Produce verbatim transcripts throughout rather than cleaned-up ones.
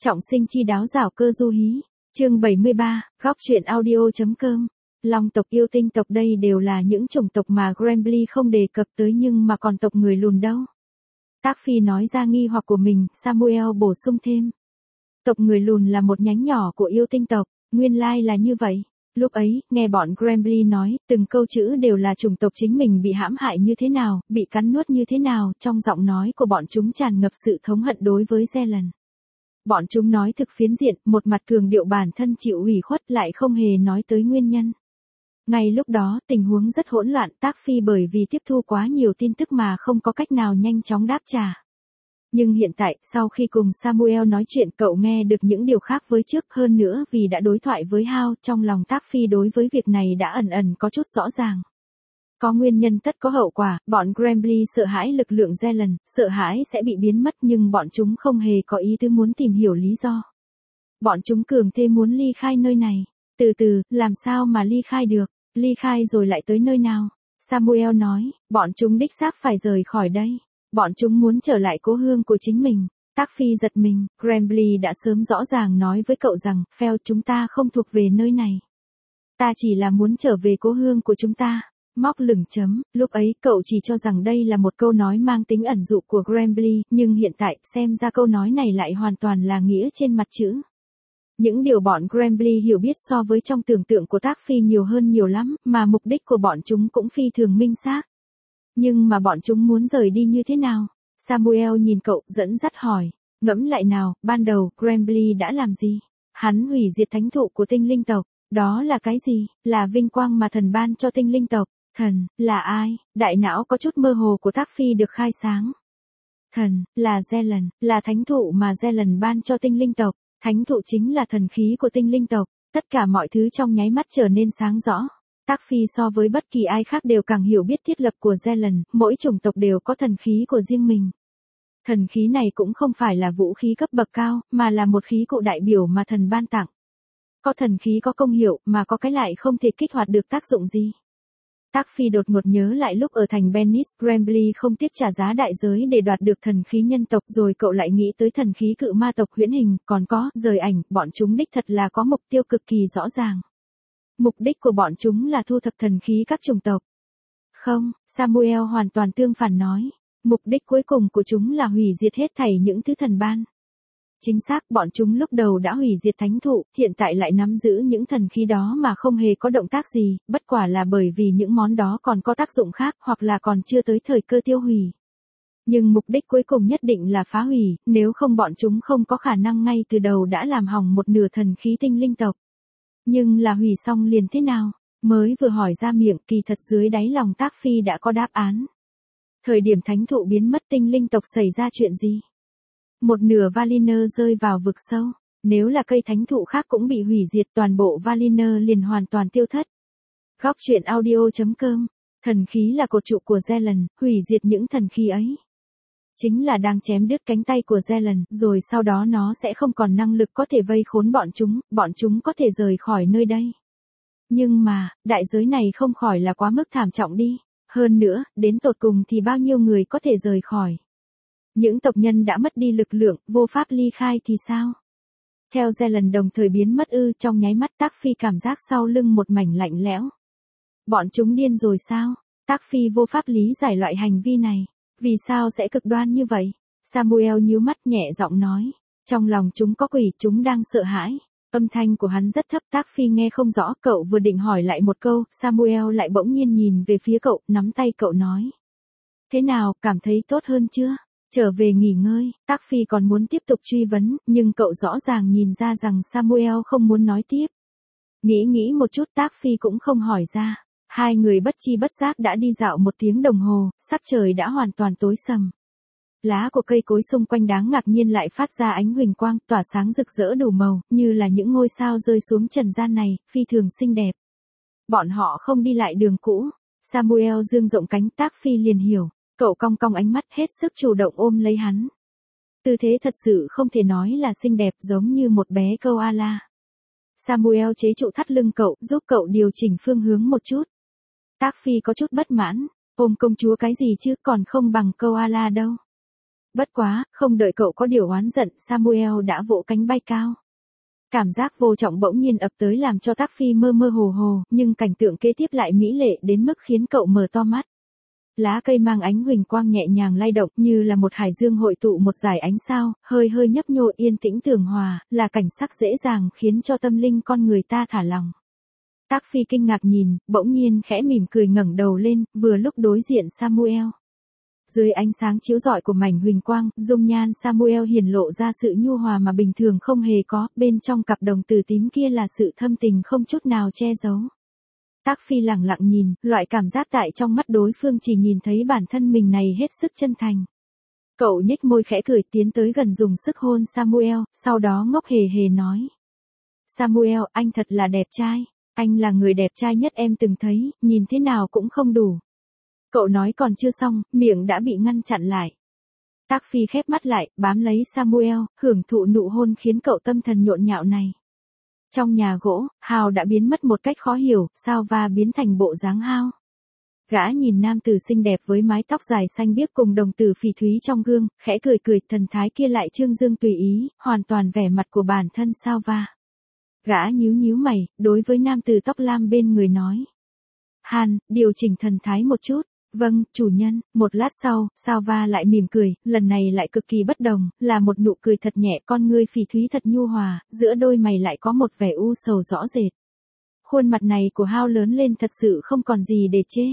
Trọng sinh chi đáo giảo cơ du hí. Chương bảy mươi ba, góc truyện audio.com. Long tộc yêu tinh tộc đây đều là những chủng tộc mà Grambly không đề cập tới nhưng mà còn tộc người lùn đâu. Tác Phi nói ra nghi hoặc của mình, Samuel bổ sung thêm. Tộc người lùn là một nhánh nhỏ của yêu tinh tộc, nguyên lai là như vậy. Lúc ấy, nghe bọn Grambly nói, từng câu chữ đều là chủng tộc chính mình bị hãm hại như thế nào, bị cắn nuốt như thế nào, trong giọng nói của bọn chúng tràn ngập sự thống hận đối với Zealand. Bọn chúng nói thực phiến diện, một mặt cường điệu bản thân chịu ủy khuất lại không hề nói tới nguyên nhân. Ngay lúc đó, tình huống rất hỗn loạn, Tác Phi bởi vì tiếp thu quá nhiều tin tức mà không có cách nào nhanh chóng đáp trả. Nhưng hiện tại, sau khi cùng Samuel nói chuyện cậu nghe được những điều khác với trước hơn nữa vì đã đối thoại với Hao, trong lòng Tác Phi đối với việc này đã ẩn ẩn có chút rõ ràng. Có nguyên nhân tất có hậu quả, bọn Grambly sợ hãi lực lượng Zealand, sợ hãi sẽ bị biến mất nhưng bọn chúng không hề có ý tứ muốn tìm hiểu lý do. Bọn chúng cường thế muốn ly khai nơi này. Từ từ, làm sao mà ly khai được, ly khai rồi lại tới nơi nào? Samuel nói, bọn chúng đích xác phải rời khỏi đây. Bọn chúng muốn trở lại cố hương của chính mình. Tác Phi giật mình, Grambly đã sớm rõ ràng nói với cậu rằng, Phèo chúng ta không thuộc về nơi này. Ta chỉ là muốn trở về cố hương của chúng ta. Móc lửng chấm, lúc ấy cậu chỉ cho rằng đây là một câu nói mang tính ẩn dụ của Grambly, nhưng hiện tại xem ra câu nói này lại hoàn toàn là nghĩa trên mặt chữ. Những điều bọn Grambly hiểu biết so với trong tưởng tượng của Tác Phi nhiều hơn nhiều lắm, mà mục đích của bọn chúng cũng phi thường minh xác. Nhưng mà bọn chúng muốn rời đi như thế nào? Samuel nhìn cậu, dẫn dắt hỏi, ngẫm lại nào, ban đầu Grambly đã làm gì? Hắn hủy diệt thánh thụ của tinh linh tộc, đó là cái gì? Là vinh quang mà thần ban cho tinh linh tộc. Thần, là ai? Đại não có chút mơ hồ của Tác Phi được khai sáng. Thần, là Zealand, là thánh thụ mà Zealand ban cho tinh linh tộc. Thánh thụ chính là thần khí của tinh linh tộc. Tất cả mọi thứ trong nháy mắt trở nên sáng rõ. Tác Phi so với bất kỳ ai khác đều càng hiểu biết thiết lập của Zealand, mỗi chủng tộc đều có thần khí của riêng mình. Thần khí này cũng không phải là vũ khí cấp bậc cao, mà là một khí cụ đại biểu mà thần ban tặng. Có thần khí có công hiệu, mà có cái lại không thể kích hoạt được tác dụng gì. Tác Phi đột ngột nhớ lại lúc ở thành Benis, Grambly không tiếc trả giá đại giới để đoạt được thần khí nhân tộc, rồi cậu lại nghĩ tới thần khí cự ma tộc huyễn hình, còn có, rời ảnh, bọn chúng đích thật là có mục tiêu cực kỳ rõ ràng. Mục đích của bọn chúng là thu thập thần khí các chủng tộc. Không, Samuel hoàn toàn tương phản nói, mục đích cuối cùng của chúng là hủy diệt hết thảy những thứ thần ban. Chính xác, bọn chúng lúc đầu đã hủy diệt thánh thụ, hiện tại lại nắm giữ những thần khí đó mà không hề có động tác gì, bất quả là bởi vì những món đó còn có tác dụng khác hoặc là còn chưa tới thời cơ tiêu hủy. Nhưng mục đích cuối cùng nhất định là phá hủy, nếu không bọn chúng không có khả năng ngay từ đầu đã làm hỏng một nửa thần khí tinh linh tộc. Nhưng là hủy xong liền thế nào? Mới vừa hỏi ra miệng, kỳ thật dưới đáy lòng Tác Phi đã có đáp án. Thời điểm thánh thụ biến mất tinh linh tộc xảy ra chuyện gì? Một nửa Valinor rơi vào vực sâu, nếu là cây thánh thụ khác cũng bị hủy diệt toàn bộ Valinor liền hoàn toàn tiêu thất. Góc truyện audio.com, thần khí là cột trụ của Zealand, hủy diệt những thần khí ấy. Chính là đang chém đứt cánh tay của Zealand, rồi sau đó nó sẽ không còn năng lực có thể vây khốn bọn chúng, bọn chúng có thể rời khỏi nơi đây. Nhưng mà, đại giới này không khỏi là quá mức thảm trọng đi, hơn nữa, đến tột cùng thì bao nhiêu người có thể rời khỏi. Những tộc nhân đã mất đi lực lượng, vô pháp ly khai thì sao? Theo Zealand đồng thời biến mất ư, trong nháy mắt Tác Phi cảm giác sau lưng một mảnh lạnh lẽo. Bọn chúng điên rồi sao? Tác Phi vô pháp lý giải loại hành vi này. Vì sao sẽ cực đoan như vậy? Samuel nhíu mắt nhẹ giọng nói. Trong lòng chúng có quỷ, chúng đang sợ hãi. Âm thanh của hắn rất thấp, Tác Phi nghe không rõ, cậu vừa định hỏi lại một câu, Samuel lại bỗng nhiên nhìn về phía cậu, nắm tay cậu nói. Thế nào, cảm thấy tốt hơn chưa? Trở về nghỉ ngơi, Tác Phi còn muốn tiếp tục truy vấn, nhưng cậu rõ ràng nhìn ra rằng Samuel không muốn nói tiếp. Nghĩ nghĩ một chút Tác Phi cũng không hỏi ra. Hai người bất chi bất giác đã đi dạo một tiếng đồng hồ, sắc trời đã hoàn toàn tối sầm. Lá của cây cối xung quanh đáng ngạc nhiên lại phát ra ánh huỳnh quang, tỏa sáng rực rỡ đủ màu, như là những ngôi sao rơi xuống trần gian này, phi thường xinh đẹp. Bọn họ không đi lại đường cũ. Samuel dương rộng cánh, Tác Phi liền hiểu. Cậu cong cong ánh mắt hết sức chủ động ôm lấy hắn. Tư thế thật sự không thể nói là xinh đẹp giống như một bé koala. Samuel chế trụ thắt lưng cậu, giúp cậu điều chỉnh phương hướng một chút. Tác Phi có chút bất mãn, ôm công chúa cái gì chứ còn không bằng koala đâu. Bất quá, không đợi cậu có điều oán giận, Samuel đã vỗ cánh bay cao. Cảm giác vô trọng bỗng nhiên ập tới làm cho Tác Phi mơ mơ hồ hồ, nhưng cảnh tượng kế tiếp lại mỹ lệ đến mức khiến cậu mở to mắt. Lá cây mang ánh huỳnh quang nhẹ nhàng lay động như là một hải dương hội tụ một dải ánh sao, hơi hơi nhấp nhô yên tĩnh tường hòa, là cảnh sắc dễ dàng khiến cho tâm linh con người ta thả lòng. Tác Phi kinh ngạc nhìn, bỗng nhiên khẽ mỉm cười ngẩng đầu lên, vừa lúc đối diện Samuel. Dưới ánh sáng chiếu rọi của mảnh huỳnh quang, dung nhan Samuel hiển lộ ra sự nhu hòa mà bình thường không hề có, bên trong cặp đồng tử tím kia là sự thâm tình không chút nào che giấu. Tác Phi lặng lặng nhìn, loại cảm giác tại trong mắt đối phương chỉ nhìn thấy bản thân mình này hết sức chân thành. Cậu nhếch môi khẽ cười tiến tới gần dùng sức hôn Samuel, sau đó ngốc hề hề nói. Samuel, anh thật là đẹp trai. Anh là người đẹp trai nhất em từng thấy, nhìn thế nào cũng không đủ. Cậu nói còn chưa xong, miệng đã bị ngăn chặn lại. Tác Phi khép mắt lại, bám lấy Samuel, hưởng thụ nụ hôn khiến cậu tâm thần nhộn nhạo này. Trong nhà gỗ, Hao đã biến mất một cách khó hiểu, Salva biến thành bộ dáng Hao. Gã nhìn nam tử xinh đẹp với mái tóc dài xanh biếc cùng đồng tử phỉ thúy trong gương, khẽ cười cười, thần thái kia lại trương dương tùy ý, hoàn toàn vẻ mặt của bản thân Salva. Gã nhíu nhíu mày, đối với nam tử tóc lam bên người nói. Han, điều chỉnh thần thái một chút. Vâng, chủ nhân. Một lát sau, Salva lại mỉm cười, lần này lại cực kỳ bất đồng, là một nụ cười thật nhẹ, con ngươi phỉ thúy thật nhu hòa, giữa đôi mày lại có một vẻ u sầu rõ rệt. Khuôn mặt này của Hao lớn lên thật sự không còn gì để chê.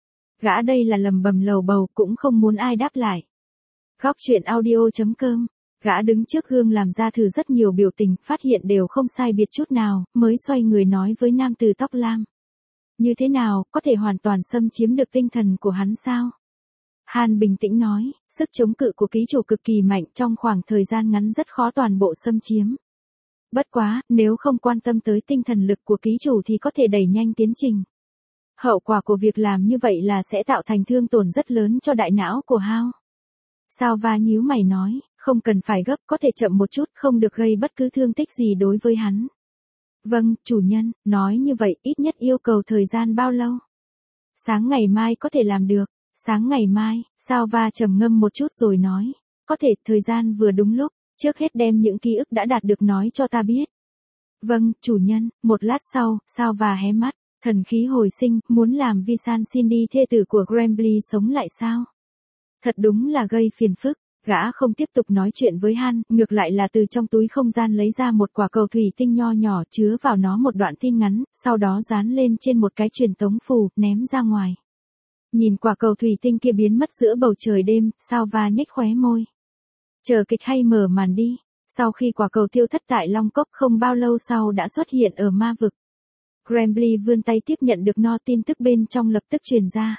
Gã đây là lầm bầm lầu bầu, cũng không muốn ai đáp lại. Góc truyện audio chấm com. Gã đứng trước gương làm ra thử rất nhiều biểu tình, phát hiện đều không sai biệt chút nào, mới xoay người nói với nam tử tóc lam. Như thế nào, có thể hoàn toàn xâm chiếm được tinh thần của hắn sao? Han bình tĩnh nói, sức chống cự của ký chủ cực kỳ mạnh, trong khoảng thời gian ngắn rất khó toàn bộ xâm chiếm. Bất quá, nếu không quan tâm tới tinh thần lực của ký chủ thì có thể đẩy nhanh tiến trình. Hậu quả của việc làm như vậy là sẽ tạo thành thương tổn rất lớn cho đại não của Hao. Salva nhíu mày nói, không cần phải gấp, có thể chậm một chút, không được gây bất cứ thương tích gì đối với hắn. Vâng, chủ nhân, nói như vậy ít nhất yêu cầu thời gian bao lâu? Sáng ngày mai có thể làm được. Sáng ngày mai, Salva trầm ngâm một chút rồi nói. Có thể, thời gian vừa đúng lúc, trước hết đem những ký ức đã đạt được nói cho ta biết. Vâng, chủ nhân. Một lát sau, Salva hé mắt, thần khí hồi sinh, muốn làm Visan Cindy thê tử của Grambly sống lại sao? Thật đúng là gây phiền phức. Gã không tiếp tục nói chuyện với Han, ngược lại là từ trong túi không gian lấy ra một quả cầu thủy tinh nho nhỏ chứa vào nó một đoạn tin ngắn, sau đó dán lên trên một cái truyền tống phù, ném ra ngoài. Nhìn quả cầu thủy tinh kia biến mất giữa bầu trời đêm, Salva nhếch khóe môi. Chờ kịch hay mở màn đi. Sau khi quả cầu tiêu thất tại Long Cốc không bao lâu sau đã xuất hiện ở ma vực. Grambly vươn tay tiếp nhận được no tin tức bên trong lập tức truyền ra.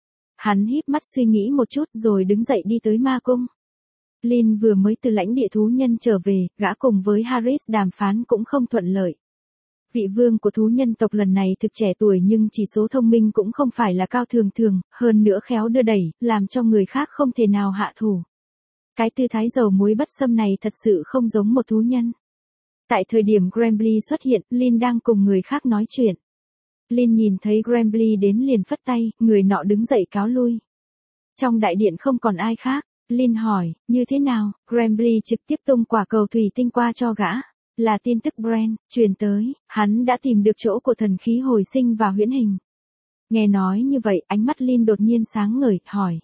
Hắn híp mắt suy nghĩ một chút rồi đứng dậy đi tới ma cung. Lin vừa mới từ lãnh địa thú nhân trở về, gã cùng với Harris đàm phán cũng không thuận lợi. Vị vương của thú nhân tộc lần này thực trẻ tuổi nhưng chỉ số thông minh cũng không phải là cao thường thường, hơn nữa khéo đưa đẩy, làm cho người khác không thể nào hạ thủ. Cái tư thái dầu muối bất xâm này thật sự không giống một thú nhân. Tại thời điểm Grambly xuất hiện, Lin đang cùng người khác nói chuyện. Lin nhìn thấy Grambly đến liền phất tay, người nọ đứng dậy cáo lui. Trong đại điện không còn ai khác. Lin hỏi, như thế nào? Grambly trực tiếp tung quả cầu thủy tinh qua cho gã. Là tin tức Brand, truyền tới, hắn đã tìm được chỗ của thần khí hồi sinh và huyễn hình. Nghe nói như vậy, ánh mắt Lin đột nhiên sáng ngời, hỏi.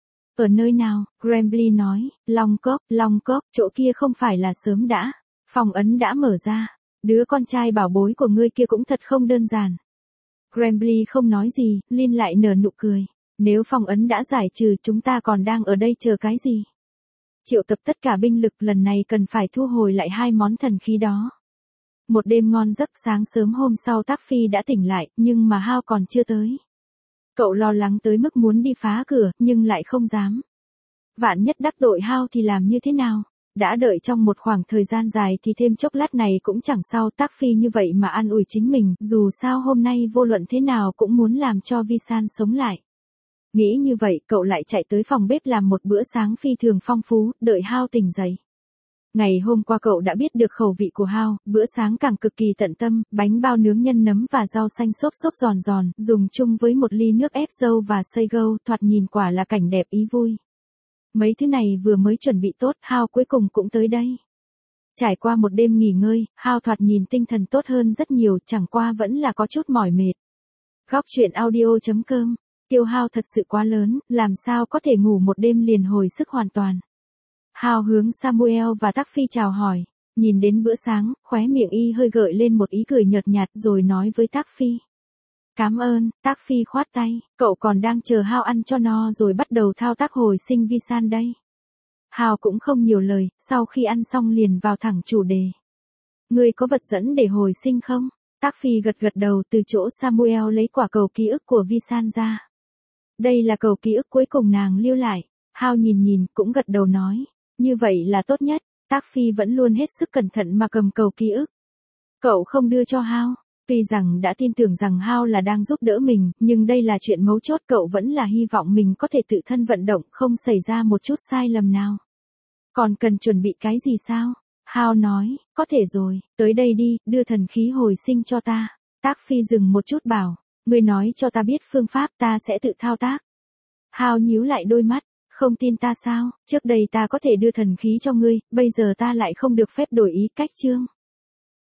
Ở nơi nào? Grambly nói, Long Cốc, Long Cốc, chỗ kia không phải là sớm đã. Phòng ấn đã mở ra. Đứa con trai bảo bối của ngươi kia cũng thật không đơn giản. Grambly không nói gì, Lin lại nở nụ cười. Nếu phong ấn đã giải trừ chúng ta còn đang ở đây chờ cái gì? Triệu tập tất cả binh lực lần này cần phải thu hồi lại hai món thần khí đó. Một đêm ngon giấc sáng sớm hôm sau Tác Phi đã tỉnh lại, nhưng mà Hao còn chưa tới. Cậu lo lắng tới mức muốn đi phá cửa, nhưng lại không dám. Vạn nhất đắc tội Hao thì làm như thế nào? Đã đợi trong một khoảng thời gian dài thì thêm chốc lát này cũng chẳng sao. Tác Phi như vậy mà an ủi chính mình, dù sao hôm nay vô luận thế nào cũng muốn làm cho Visan sống lại. Nghĩ như vậy, cậu lại chạy tới phòng bếp làm một bữa sáng phi thường phong phú, đợi Hao tỉnh dậy. Ngày hôm qua cậu đã biết được khẩu vị của Hao, bữa sáng càng cực kỳ tận tâm, bánh bao nướng nhân nấm và rau xanh xốp xốp giòn giòn, dùng chung với một ly nước ép dâu và seigo, thoạt nhìn quả là cảnh đẹp ý vui. Mấy thứ này vừa mới chuẩn bị tốt, Hao cuối cùng cũng tới đây. Trải qua một đêm nghỉ ngơi, Hao thoạt nhìn tinh thần tốt hơn rất nhiều, chẳng qua vẫn là có chút mỏi mệt. Góc truyện audio.com, tiêu hao thật sự quá lớn, làm sao có thể ngủ một đêm liền hồi sức hoàn toàn. Hao hướng Samuel và Tác Phi chào hỏi, nhìn đến bữa sáng, khóe miệng y hơi gợi lên một ý cười nhợt nhạt rồi nói với Tác Phi. Cảm ơn, Tác Phi khoát tay, cậu còn đang chờ Hao ăn cho no rồi bắt đầu thao tác hồi sinh vi san đây. Hao cũng không nhiều lời, sau khi ăn xong liền vào thẳng chủ đề. Ngươi có vật dẫn để hồi sinh không? Tác Phi gật gật đầu, từ chỗ Samuel lấy quả cầu ký ức của vi san ra. Đây là cầu ký ức cuối cùng nàng lưu lại. Hao nhìn nhìn, cũng gật đầu nói. Như vậy là tốt nhất. Tác Phi vẫn luôn hết sức cẩn thận mà cầm cầu ký ức. Cậu không đưa cho Hao. Tuy rằng đã tin tưởng rằng Hao là đang giúp đỡ mình, nhưng đây là chuyện mấu chốt, cậu vẫn là hy vọng mình có thể tự thân vận động, không xảy ra một chút sai lầm nào. Còn cần chuẩn bị cái gì sao? Hao nói, có thể rồi, tới đây đi, đưa thần khí hồi sinh cho ta. Tác Phi dừng một chút bảo, ngươi nói cho ta biết phương pháp, ta sẽ tự thao tác. Hao nhíu lại đôi mắt, không tin ta sao, trước đây ta có thể đưa thần khí cho ngươi, bây giờ ta lại không được phép đổi ý cách chương.